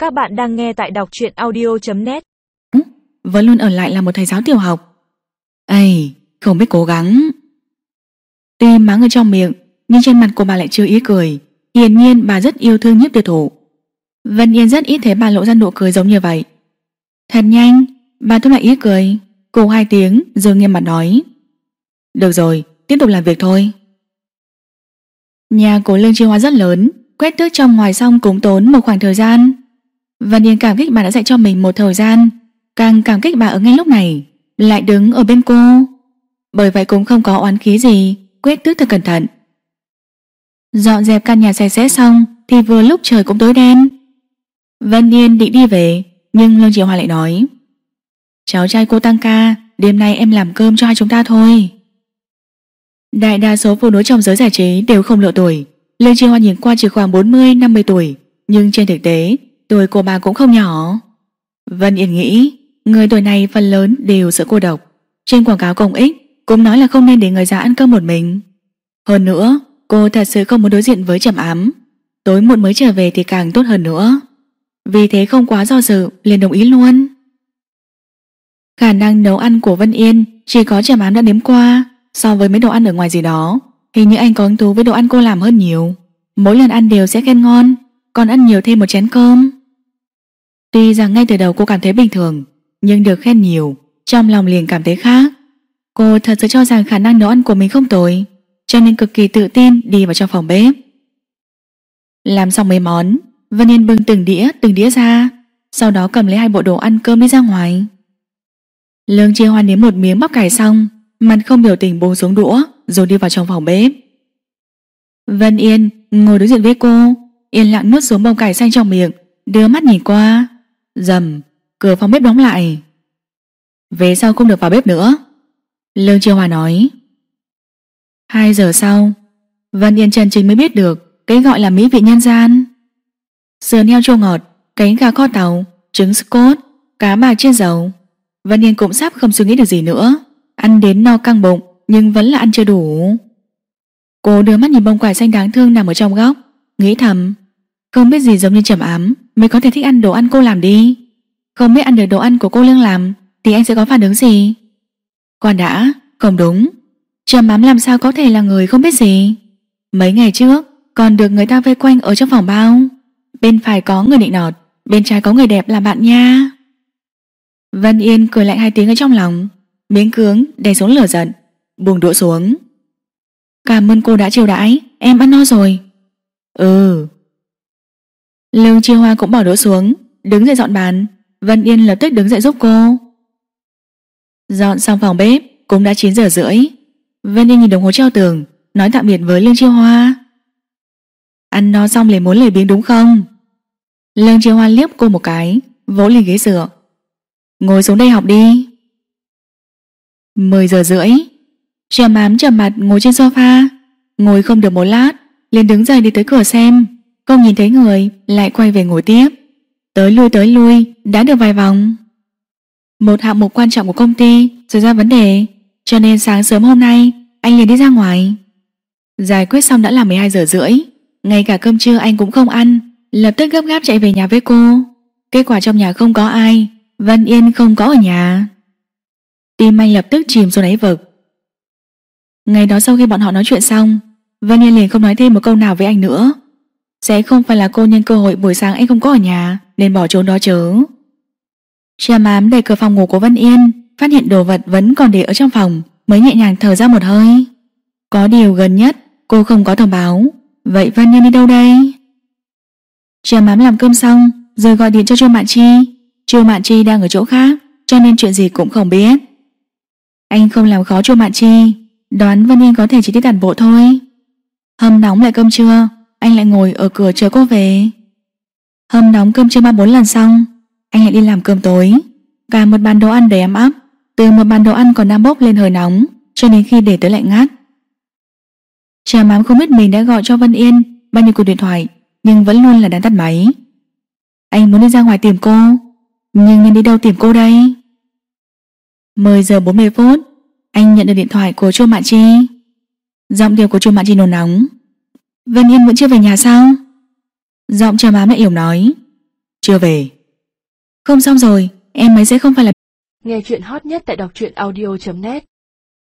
Các bạn đang nghe tại đọc truyện audio.net. Vẫn luôn ở lại là một thầy giáo tiểu học. Ây, không biết cố gắng. Tuy mắng ở trong miệng, nhưng trên mặt của bà lại chưa ý cười. Hiển nhiên bà rất yêu thương Nhiếp Tiểu Thủ. Vân Yên rất ít thấy bà lộ ra nụ cười giống như vậy. Thật nhanh, bà thu lại ý cười, cô 2 tiếng rồi nghiêm mặt nói: Được rồi, tiếp tục làm việc thôi. Nhà của Lương Chiêu Hoa rất lớn, quét tước trong ngoài xong cũng tốn một khoảng thời gian. Vân Yên cảm kích bà đã dạy cho mình một thời gian, càng cảm kích bà ở ngay lúc này lại đứng ở bên cô. Bởi vậy cũng không có oán khí gì, quét tước thật cẩn thận. Dọn dẹp căn nhà sạch sẽ xong thì vừa lúc trời cũng tối đen. Vân Yên định đi về, nhưng Lương Chiêu Hoa lại nói: Cháu trai cô tăng ca, đêm nay em làm cơm cho hai chúng ta thôi. Đại đa số phụ nữ trong giới giải trí đều không lộ tuổi. Lương Chiêu Hoa nhìn qua chỉ khoảng 40-50 tuổi, nhưng trên thực tế tuổi của bà cũng không nhỏ. Vân Yên nghĩ người tuổi này phần lớn đều sợ cô độc. Trên quảng cáo công ích cũng nói là không nên để người già ăn cơm một mình. Hơn nữa cô thật sự không muốn đối diện với trầm ám. Tối muộn mới trở về thì càng tốt hơn nữa. Vì thế không quá do dự liền đồng ý luôn. Khả năng nấu ăn của Vân Yên chỉ có trầm ám đã nếm qua. So với mấy đồ ăn ở ngoài gì đó, hình như anh có hứng thú với đồ ăn cô làm hơn nhiều. Mỗi lần ăn đều sẽ khen ngon, còn ăn nhiều thêm một chén cơm. Tuy rằng ngay từ đầu cô cảm thấy bình thường, nhưng được khen nhiều, trong lòng liền cảm thấy khác. Cô thật sự cho rằng khả năng nấu ăn của mình không tồi, cho nên cực kỳ tự tin đi vào trong phòng bếp. Làm xong mấy món, Vân Yên bưng từng đĩa ra, sau đó cầm lấy 2 bộ đồ ăn cơm đi ra ngoài. Lương Chiêu Hoa nếm một miếng bắp cải xong, mặt không biểu tình buông xuống đũa rồi đi vào trong phòng bếp. Vân Yên ngồi đối diện với cô, yên lặng nuốt xuống bông cải xanh trong miệng, đưa mắt nhìn qua. Rầm, cửa phòng bếp đóng lại. Về sau không được vào bếp nữa, Lương Chiêu Hoa nói. 2 giờ sau, Vân Yên chân chính mới biết được cái gọi là mỹ vị nhân gian. Sườn heo chua ngọt, cánh gà kho tàu, trứng Scott, cá bạc chiên dầu. Vân Yên cũng sắp không suy nghĩ được gì nữa. Ăn đến no căng bụng, nhưng vẫn là ăn chưa đủ. Cô đưa mắt nhìn bông cải xanh đáng thương nằm ở trong góc, nghĩ thầm, không biết gì giống như trầm ám mới có thể thích ăn đồ ăn cô làm đi. Không biết ăn được đồ ăn của cô Lương làm thì anh sẽ có phản ứng gì? Còn đã, không đúng, trầm ám làm sao có thể là người không biết gì. Mấy ngày trước còn được người ta vây quanh ở trong phòng bao. Bên phải có người nịnh nọt, bên trái có người đẹp làm bạn nha. Vân Yên cười lạnh 2 tiếng ở trong lòng, miếng cưỡng đè xuống lửa giận, buông đũa xuống. Cảm ơn cô đã chiêu đãi, em ăn no rồi. Ừ. Lương Chiêu Hoa cũng bỏ đũa xuống, đứng dậy dọn bàn. Vân Yên lập tức đứng dậy giúp cô. Dọn xong phòng bếp cũng đã 9 giờ rưỡi. Vân Yên nhìn đồng hồ treo tường, nói tạm biệt với Lương Chiêu Hoa. Ăn no xong liền muốn lười biếng đúng không? Lương Chiêu Hoa liếc cô một cái, vỗ lên ghế dựa. Ngồi xuống đây học đi. 10 giờ rưỡi, trầm ám trầm mặt ngồi trên sofa, ngồi không được một lát liền đứng dậy đi tới cửa xem, không nhìn thấy người lại quay về ngồi tiếp. Tới lui đã được vài vòng. Một hạng mục quan trọng của công ty xảy ra vấn đề, cho nên sáng sớm hôm nay anh liền đi ra ngoài. Giải quyết xong đã là 12 giờ rưỡi, ngay cả cơm trưa anh cũng không ăn, lập tức gấp gáp chạy về nhà với cô. Kết quả trong nhà không có ai, Vân Yên không có ở nhà. Tim anh lập tức chìm xuống đáy vực. Ngày đó sau khi bọn họ nói chuyện xong, Vân Yên liền không nói thêm một câu nào với anh nữa. Sẽ không phải là cô nhân cơ hội buổi sáng anh không có ở nhà nên bỏ trốn đó chứ. Trầm ám đẩy cửa phòng ngủ của Vân Yên, phát hiện đồ vật vẫn còn để ở trong phòng, mới nhẹ nhàng thở ra một hơi. Có điều gần nhất cô không có thông báo. Vậy Vân Yên đi đâu đây? Trầm ám làm cơm xong rồi gọi điện cho Chu Mạn Chi. Chu Mạn Chi đang ở chỗ khác, cho nên chuyện gì cũng không biết. Anh không làm khó Chu Mạn Chi, đoán Vân Yên có thể chỉ đi tản bộ thôi. Hâm nóng lại cơm trưa, anh lại ngồi ở cửa chờ cô về. Hâm nóng cơm trưa 3-4 lần xong, anh lại đi làm cơm tối. Cả một bàn đồ ăn đầy ấm áp, từ một bàn đồ ăn còn đang bốc lên hơi nóng, cho đến khi để tới lạnh ngắt. Trầm ám không biết mình đã gọi cho Vân Yên bao nhiêu cuộc điện thoại, nhưng vẫn luôn là đang tắt máy. Anh muốn đi ra ngoài tìm cô, nhưng nên đi đâu tìm cô đây? 10 giờ 40 phút, anh nhận được điện thoại của Chu Mạn Chi. Giọng điệu của Chu Mạn Chi nôn nóng. Vân Yên vẫn chưa về nhà sao? Giọng trầm ám lại yểu nói. Chưa về. Không xong rồi, em ấy sẽ không phải là... Nghe chuyện hot nhất tại đọc truyện audio.net